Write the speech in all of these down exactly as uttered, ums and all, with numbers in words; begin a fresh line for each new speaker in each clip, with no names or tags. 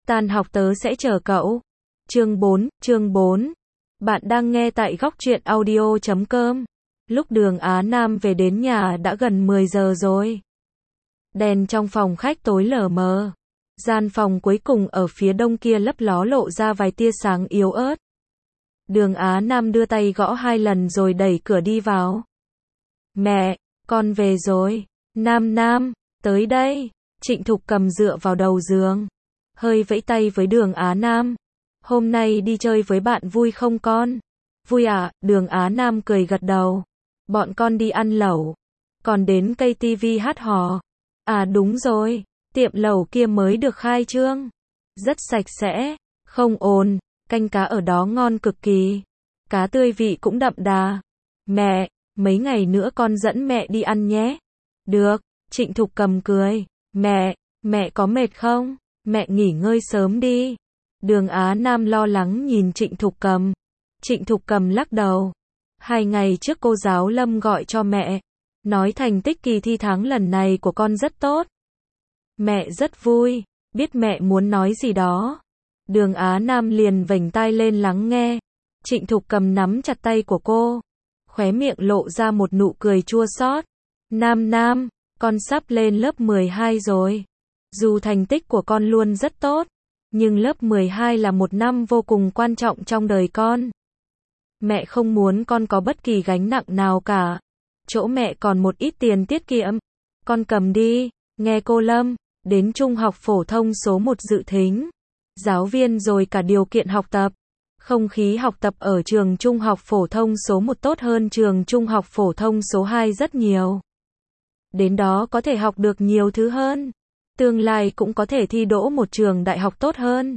Tan học tớ sẽ chờ cậu. Chương bốn, chương bốn. Bạn đang nghe tại góc truyện audio chấm com. Lúc Đường Á Nam về đến nhà đã gần mười giờ rồi. Đèn trong phòng khách tối lờ mờ. Gian phòng cuối cùng ở phía đông kia lấp ló lộ ra vài tia sáng yếu ớt. Đường Á Nam đưa tay gõ hai lần rồi đẩy cửa đi vào. Mẹ, con về rồi. Nam Nam, tới đây. Trịnh Thục Cầm dựa vào đầu giường, hơi vẫy tay với Đường Á Nam. Hôm nay đi chơi với bạn vui không con? Vui à? Đường Á Nam cười gật đầu. Bọn con đi ăn lẩu. Còn đến cây tivi hát hò. À đúng rồi, tiệm lẩu kia mới được khai trương. Rất sạch sẽ, không ồn, canh cá ở đó ngon cực kỳ. Cá tươi vị cũng đậm đà. Mẹ, mấy ngày nữa con dẫn mẹ đi ăn nhé. Được, Trịnh Thục Cầm cười. Mẹ, mẹ có mệt không? Mẹ nghỉ ngơi sớm đi. Đường Á Nam lo lắng nhìn Trịnh Thục Cầm. Trịnh Thục Cầm lắc đầu. Hai ngày trước cô giáo Lâm gọi cho mẹ, nói thành tích kỳ thi tháng lần này của con rất tốt. Mẹ rất vui, biết mẹ muốn nói gì đó. Đường Á Nam liền vểnh tai lên lắng nghe. Trịnh Thục Cầm nắm chặt tay của cô, khóe miệng lộ ra một nụ cười chua xót. Nam Nam, con sắp lên lớp mười hai rồi. Dù thành tích của con luôn rất tốt, nhưng lớp mười hai là một năm vô cùng quan trọng trong đời con. Mẹ không muốn con có bất kỳ gánh nặng nào cả. Chỗ mẹ còn một ít tiền tiết kiệm. Con cầm đi, nghe cô Lâm, đến trung học phổ thông số một dự thính. Giáo viên rồi cả điều kiện học tập. Không khí học tập ở trường trung học phổ thông số một tốt hơn trường trung học phổ thông số hai rất nhiều. Đến đó có thể học được nhiều thứ hơn. Tương lai cũng có thể thi đỗ một trường đại học tốt hơn.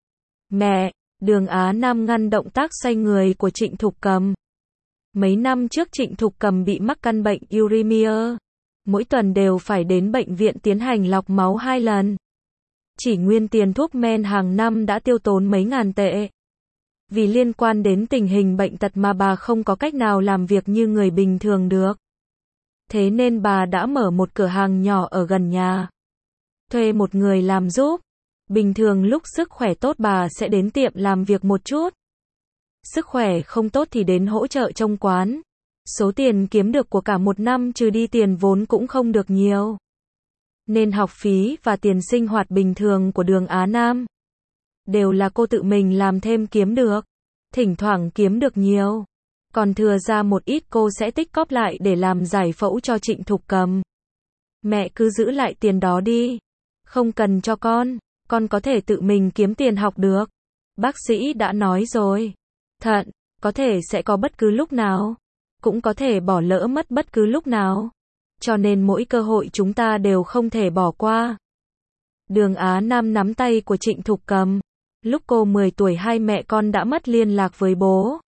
Mẹ, Đường Á Nam ngăn động tác xoay người của Trịnh Thục Cầm. Mấy năm trước Trịnh Thục Cầm bị mắc căn bệnh uremia. Mỗi tuần đều phải đến bệnh viện tiến hành lọc máu hai lần. Chỉ nguyên tiền thuốc men hàng năm đã tiêu tốn mấy ngàn tệ. Vì liên quan đến tình hình bệnh tật mà bà không có cách nào làm việc như người bình thường được. Thế nên bà đã mở một cửa hàng nhỏ ở gần nhà. Thuê một người làm giúp. Bình thường lúc sức khỏe tốt bà sẽ đến tiệm làm việc một chút. Sức khỏe không tốt thì đến hỗ trợ trông quán. Số tiền kiếm được của cả một năm trừ đi tiền vốn cũng không được nhiều. Nên học phí và tiền sinh hoạt bình thường của Đường Á Nam đều là cô tự mình làm thêm kiếm được. Thỉnh thoảng kiếm được nhiều, còn thừa ra một ít cô sẽ tích cóp lại để làm giải phẫu cho Trịnh Thục Cầm. Mẹ cứ giữ lại tiền đó đi. Không cần cho con, con có thể tự mình kiếm tiền học được. Bác sĩ đã nói rồi. Thận, có thể sẽ có bất cứ lúc nào. Cũng có thể bỏ lỡ mất bất cứ lúc nào. Cho nên mỗi cơ hội chúng ta đều không thể bỏ qua. Đường Á Nam nắm tay của Trịnh Thục Cầm. Lúc cô mười tuổi hai mẹ con đã mất liên lạc với bố.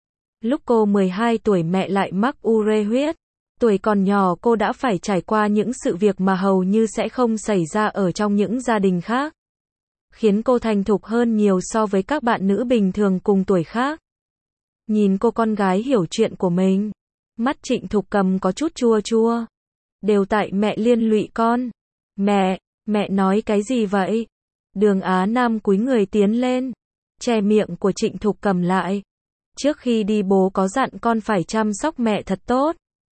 Lúc cô mười hai tuổi mẹ lại mắc ure huyết. Tuổi còn nhỏ cô đã phải trải qua những sự việc mà hầu như sẽ không xảy ra ở trong những gia đình khác. Khiến cô thành thục hơn nhiều so với các bạn nữ bình thường cùng tuổi khác. Nhìn cô con gái hiểu chuyện của mình. Mắt Trịnh Thục Cầm có chút chua chua. Đều tại mẹ liên lụy con. Mẹ, mẹ nói cái gì vậy? Đường Á Nam cúi người tiến lên, che miệng của Trịnh Thục Cầm lại. Trước khi đi bố có dặn con phải chăm sóc mẹ thật tốt.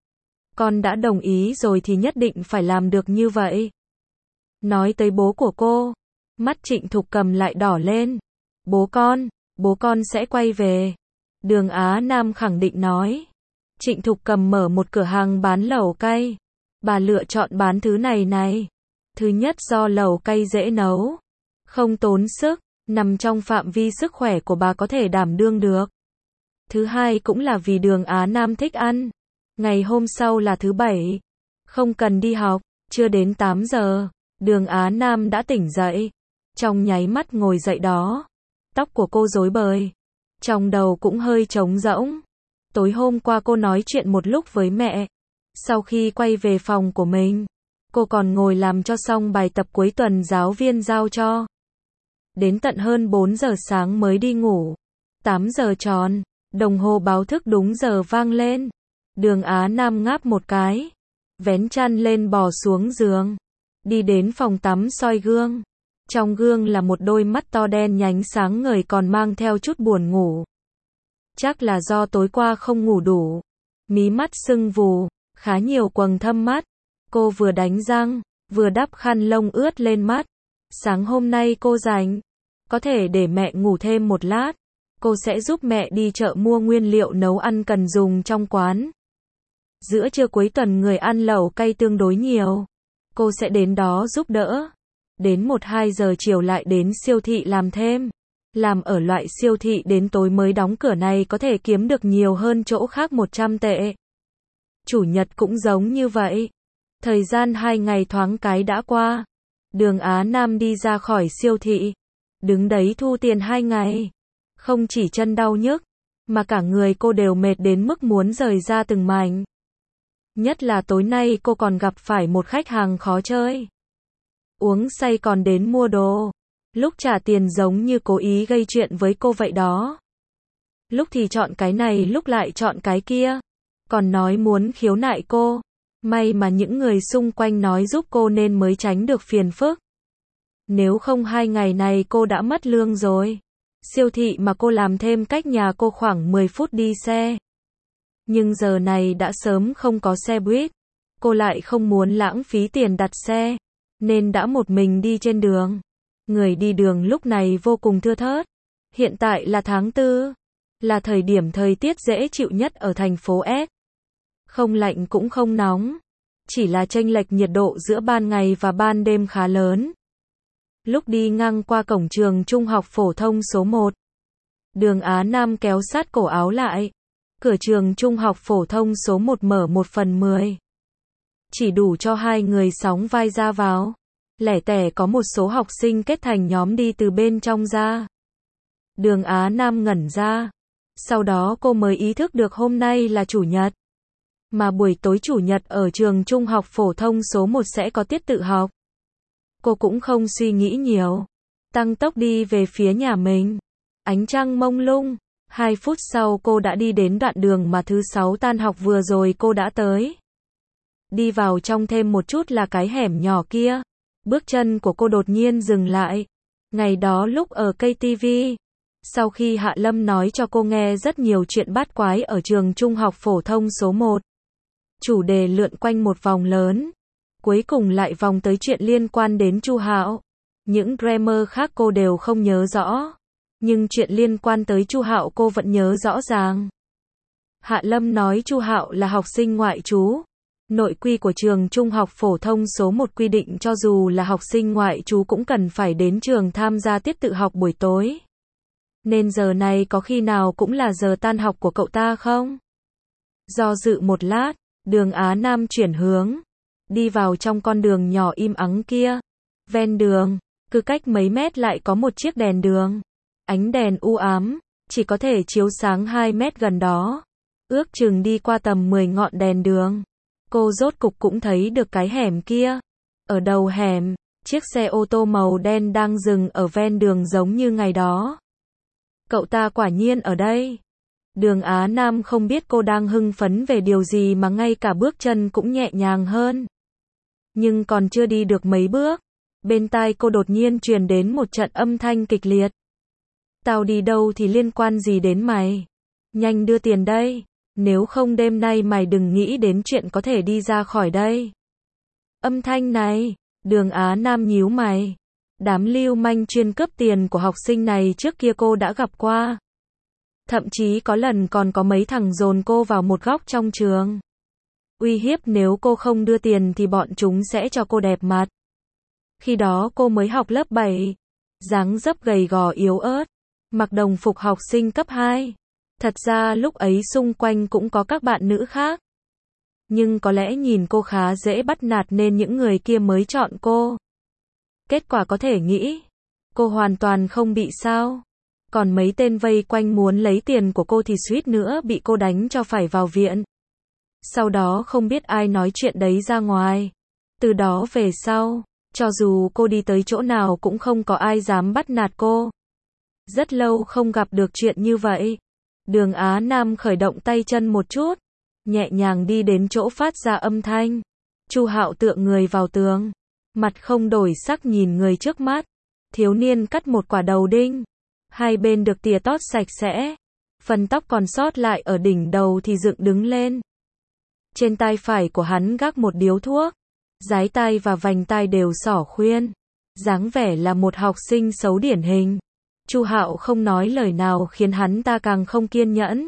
Con đã đồng ý rồi thì nhất định phải làm được như vậy. Nói tới bố của cô, mắt Trịnh Thục Cầm lại đỏ lên. Bố con, bố con sẽ quay về. Đường Á Nam khẳng định nói. Trịnh Thục Cầm mở một cửa hàng bán lẩu cay. Bà lựa chọn bán thứ này này. Thứ nhất do lẩu cay dễ nấu, không tốn sức, nằm trong phạm vi sức khỏe của bà có thể đảm đương được. Thứ hai cũng là vì Đường Á Nam thích ăn. Ngày hôm sau là thứ bảy. Không cần đi học, chưa đến tám giờ. Đường Á Nam đã tỉnh dậy. Trong nháy mắt ngồi dậy đó. Tóc của cô rối bời. Trong đầu cũng hơi trống rỗng. Tối hôm qua cô nói chuyện một lúc với mẹ. Sau khi quay về phòng của mình, cô còn ngồi làm cho xong bài tập cuối tuần giáo viên giao cho. Đến tận hơn bốn giờ sáng mới đi ngủ. tám giờ tròn, đồng hồ báo thức đúng giờ vang lên. Đường Á Nam ngáp một cái, vén chăn lên bò xuống giường, đi đến phòng tắm soi gương. Trong gương là một đôi mắt to đen nhánh sáng ngời còn mang theo chút buồn ngủ. Chắc là do tối qua không ngủ đủ. Mí mắt sưng vù, khá nhiều quầng thâm mắt. Cô vừa đánh răng, vừa đắp khăn lông ướt lên mắt. Sáng hôm nay cô rảnh, có thể để mẹ ngủ thêm một lát. Cô sẽ giúp mẹ đi chợ mua nguyên liệu nấu ăn cần dùng trong quán. Giữa trưa cuối tuần người ăn lẩu cay tương đối nhiều. Cô sẽ đến đó giúp đỡ. Đến một hai giờ chiều lại đến siêu thị làm thêm. Làm ở loại siêu thị đến tối mới đóng cửa này có thể kiếm được nhiều hơn chỗ khác một trăm tệ. Chủ nhật cũng giống như vậy. Thời gian hai ngày thoáng cái đã qua. Đường Á Nam đi ra khỏi siêu thị. Đứng đấy thu tiền hai ngày. Không chỉ chân đau nhức, mà cả người cô đều mệt đến mức muốn rời ra từng mảnh. Nhất là tối nay cô còn gặp phải một khách hàng khó chơi. Uống say còn đến mua đồ. Lúc trả tiền giống như cố ý gây chuyện với cô vậy đó. Lúc thì chọn cái này lúc lại chọn cái kia. Còn nói muốn khiếu nại cô. May mà những người xung quanh nói giúp cô nên mới tránh được phiền phức. Nếu không hai ngày này cô đã mất lương rồi. Siêu thị mà cô làm thêm cách nhà cô khoảng mười phút đi xe. Nhưng giờ này đã sớm không có xe buýt. Cô lại không muốn lãng phí tiền đặt xe. Nên đã một mình đi trên đường. Người đi đường lúc này vô cùng thưa thớt. Hiện tại là tháng tư. Là thời điểm thời tiết dễ chịu nhất ở thành phố S. Không lạnh cũng không nóng. Chỉ là chênh lệch nhiệt độ giữa ban ngày và ban đêm khá lớn. Lúc đi ngang qua cổng trường trung học phổ thông số một. Đường Á Nam kéo sát cổ áo lại. Cửa trường trung học phổ thông số một mở một phần mười. Chỉ đủ cho hai người sóng vai ra vào. Lẻ tẻ có một số học sinh kết thành nhóm đi từ bên trong ra. Đường Á Nam ngẩn ra. Sau đó cô mới ý thức được hôm nay là chủ nhật. Mà buổi tối chủ nhật ở trường trung học phổ thông số một sẽ có tiết tự học. Cô cũng không suy nghĩ nhiều. Tăng tốc đi về phía nhà mình. Ánh trăng mông lung. Hai phút sau cô đã đi đến đoạn đường mà thứ sáu tan học vừa rồi cô đã tới. Đi vào trong thêm một chút là cái hẻm nhỏ kia. Bước chân của cô đột nhiên dừng lại. Ngày đó lúc ở ca tê vê. Sau khi Hạ Lâm nói cho cô nghe rất nhiều chuyện bát quái ở trường trung học phổ thông số một. Chủ đề lượn quanh một vòng lớn. Cuối cùng lại vòng tới chuyện liên quan đến Chu Hạo. Những grammar khác cô đều không nhớ rõ. Nhưng chuyện liên quan tới Chu Hạo cô vẫn nhớ rõ ràng. Hạ Lâm nói Chu Hạo là học sinh ngoại trú. Nội quy của trường trung học phổ thông số một quy định cho dù là học sinh ngoại trú cũng cần phải đến trường tham gia tiết tự học buổi tối. Nên giờ này có khi nào cũng là giờ tan học của cậu ta không? Do dự một lát, đường Á Nam chuyển hướng. Đi vào trong con đường nhỏ im ắng kia. Ven đường, cứ cách mấy mét lại có một chiếc đèn đường. Ánh đèn u ám, chỉ có thể chiếu sáng hai mét gần đó. Ước chừng đi qua tầm mười ngọn đèn đường. Cô rốt cục cũng thấy được cái hẻm kia. Ở đầu hẻm, chiếc xe ô tô màu đen đang dừng ở ven đường giống như ngày đó. Cậu ta quả nhiên ở đây. Đường Á Nam không biết cô đang hưng phấn về điều gì mà ngay cả bước chân cũng nhẹ nhàng hơn. Nhưng còn chưa đi được mấy bước, bên tai cô đột nhiên truyền đến một trận âm thanh kịch liệt. Tao đi đâu thì liên quan gì đến mày? Nhanh đưa tiền đây, nếu không đêm nay mày đừng nghĩ đến chuyện có thể đi ra khỏi đây. Âm thanh này, đường Á Nam nhíu mày. Đám lưu manh chuyên cướp tiền của học sinh này trước kia cô đã gặp qua. Thậm chí có lần còn có mấy thằng dồn cô vào một góc trong trường. Uy hiếp nếu cô không đưa tiền thì bọn chúng sẽ cho cô đẹp mặt. Khi đó cô mới học lớp bảy. Dáng dấp gầy gò yếu ớt. Mặc đồng phục học sinh cấp hai. Thật ra lúc ấy xung quanh cũng có các bạn nữ khác. Nhưng có lẽ nhìn cô khá dễ bắt nạt nên những người kia mới chọn cô. Kết quả có thể nghĩ, cô hoàn toàn không bị sao. Còn mấy tên vây quanh muốn lấy tiền của cô thì suýt nữa bị cô đánh cho phải vào viện. Sau đó không biết ai nói chuyện đấy ra ngoài. Từ đó về sau, cho dù cô đi tới chỗ nào cũng không có ai dám bắt nạt cô. Rất lâu không gặp được chuyện như vậy. Đường Á Nam khởi động tay chân một chút, nhẹ nhàng đi đến chỗ phát ra âm thanh. Chu Hạo tựa người vào tường, mặt không đổi sắc nhìn người trước mắt. Thiếu niên cắt một quả đầu đinh. Hai bên được tỉa tót sạch sẽ. Phần tóc còn sót lại ở đỉnh đầu thì dựng đứng lên. Trên tai phải của hắn gác một điếu thuốc. Dái tai và vành tai đều xỏ khuyên. Dáng vẻ là một học sinh xấu điển hình. Chu Hạo không nói lời nào khiến hắn ta càng không kiên nhẫn.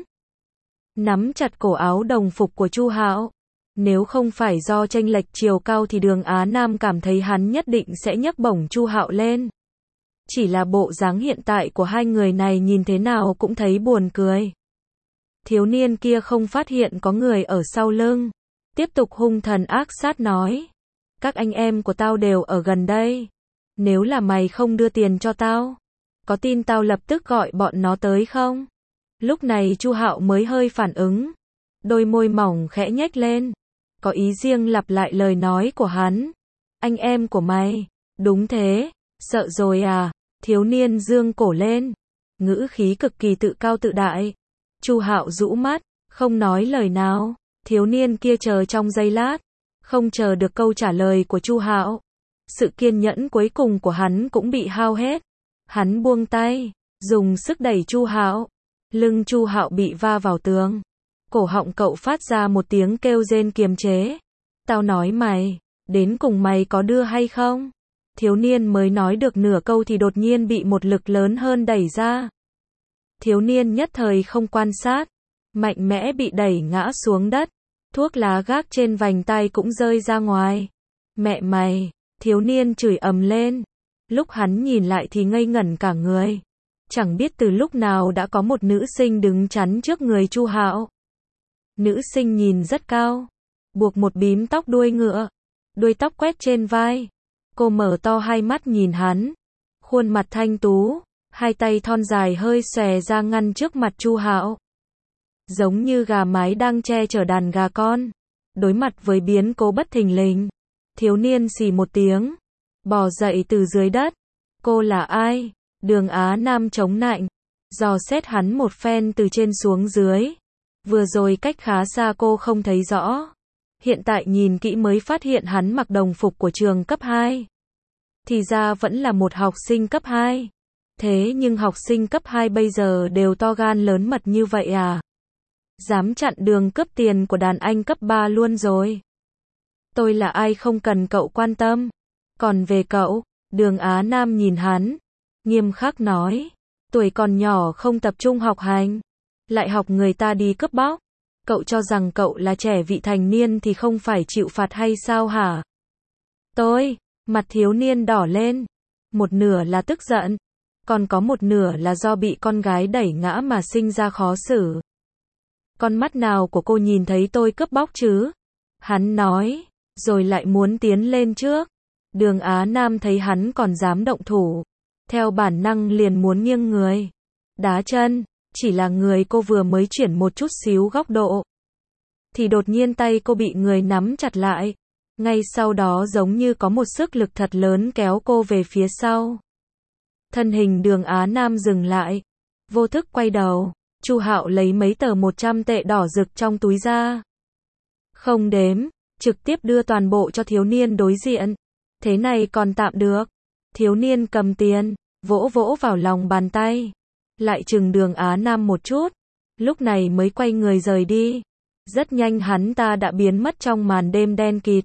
Nắm chặt cổ áo đồng phục của Chu Hạo. Nếu không phải do chênh lệch chiều cao thì Đường Á Nam cảm thấy hắn nhất định sẽ nhấc bổng Chu Hạo lên. Chỉ là bộ dáng hiện tại của hai người này nhìn thế nào cũng thấy buồn cười. Thiếu niên kia không phát hiện có người ở sau lưng. Tiếp tục hung thần ác sát nói. Các anh em của tao đều ở gần đây. Nếu là mày không đưa tiền cho tao, có tin tao lập tức gọi bọn nó tới không? Lúc này Chu Hạo mới hơi phản ứng. Đôi môi mỏng khẽ nhếch lên. Có ý riêng lặp lại lời nói của hắn. Anh em của mày. Đúng thế. Sợ rồi à? Thiếu niên dương cổ lên. Ngữ khí cực kỳ tự cao tự đại. Chu Hạo rũ mắt. Không nói lời nào. Thiếu niên kia chờ trong giây lát. Không chờ được câu trả lời của Chu Hạo. Sự kiên nhẫn cuối cùng của hắn cũng bị hao hết. Hắn buông tay. Dùng sức đẩy Chu Hạo. Lưng Chu Hạo bị va vào tường. Cổ họng cậu phát ra một tiếng kêu rên kiềm chế. Tao nói mày. Đến cùng mày có đưa hay không? Thiếu niên mới nói được nửa câu thì đột nhiên bị một lực lớn hơn đẩy ra. Thiếu niên nhất thời không quan sát. Mạnh mẽ bị đẩy ngã xuống đất. Thuốc lá gác trên vành tai cũng rơi ra ngoài. Mẹ mày! Thiếu niên chửi ầm lên. Lúc hắn nhìn lại thì ngây ngẩn cả người. Chẳng biết từ lúc nào đã có một nữ sinh đứng chắn trước người Chu Hạo. Nữ sinh nhìn rất cao. Buộc một bím tóc đuôi ngựa. Đuôi tóc quét trên vai. Cô mở to hai mắt nhìn hắn. Khuôn mặt thanh tú. Hai tay thon dài hơi xòe ra ngăn trước mặt Chu Hạo. Giống như gà mái đang che chở đàn gà con. Đối mặt với biến cố bất thình lình. Thiếu niên xì một tiếng. Bò dậy từ dưới đất. Cô là ai? Đường Á Nam chống nạnh. Dò xét hắn một phen từ trên xuống dưới. Vừa rồi cách khá xa cô không thấy rõ. Hiện tại nhìn kỹ mới phát hiện hắn mặc đồng phục của trường cấp hai. Thì ra vẫn là một học sinh cấp hai. Thế nhưng học sinh cấp hai bây giờ đều to gan lớn mật như vậy à? Dám chặn đường cướp tiền của đàn anh cấp ba luôn rồi. Tôi là ai không cần cậu quan tâm. Còn về cậu, Đường Á Nam nhìn hắn. Nghiêm khắc nói. Tuổi còn nhỏ không tập trung học hành. Lại học người ta đi cướp bóc. Cậu cho rằng cậu là trẻ vị thành niên thì không phải chịu phạt hay sao hả? Tôi, mặt thiếu niên đỏ lên. Một nửa là tức giận. Còn có một nửa là do bị con gái đẩy ngã mà sinh ra khó xử. Con mắt nào của cô nhìn thấy tôi cướp bóc chứ? Hắn nói, rồi lại muốn tiến lên trước. Đường Á Nam thấy hắn còn dám động thủ. Theo bản năng liền muốn nghiêng người. Đá chân, chỉ là người cô vừa mới chuyển một chút xíu góc độ. Thì đột nhiên tay cô bị người nắm chặt lại. Ngay sau đó giống như có một sức lực thật lớn kéo cô về phía sau. Thân hình Đường Á Nam dừng lại. Vô thức quay đầu. Chu Hạo lấy mấy tờ một trăm tệ đỏ rực trong túi ra. Không đếm, trực tiếp đưa toàn bộ cho thiếu niên đối diện. Thế này còn tạm được. Thiếu niên cầm tiền, vỗ vỗ vào lòng bàn tay. Lại chừng Đường Á Nam một chút. Lúc này mới quay người rời đi. Rất nhanh hắn ta đã biến mất trong màn đêm đen kịt.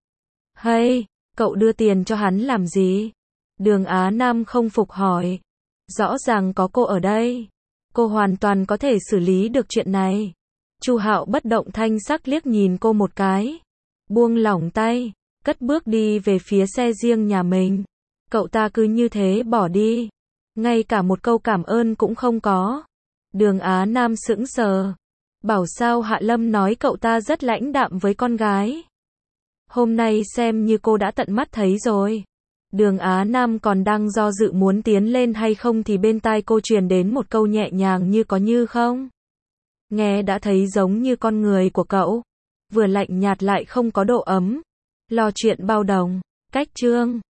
Hey, cậu đưa tiền cho hắn làm gì? Đường Á Nam không phục hỏi. Rõ ràng có cô ở đây. Cô hoàn toàn có thể xử lý được chuyện này. Chu Hạo bất động thanh sắc liếc nhìn cô một cái. Buông lỏng tay, cất bước đi về phía xe riêng nhà mình. Cậu ta cứ như thế bỏ đi. Ngay cả một câu cảm ơn cũng không có. Đường Á Nam sững sờ. Bảo sao Hạ Lâm nói cậu ta rất lãnh đạm với con gái. Hôm nay xem như cô đã tận mắt thấy rồi. Đường Á Nam còn đang do dự muốn tiến lên hay không thì bên tai cô truyền đến một câu nhẹ nhàng như có như không. Nghe đã thấy giống như con người của cậu. Vừa lạnh nhạt lại không có độ ấm. Lo chuyện bao đồng. Cách chương.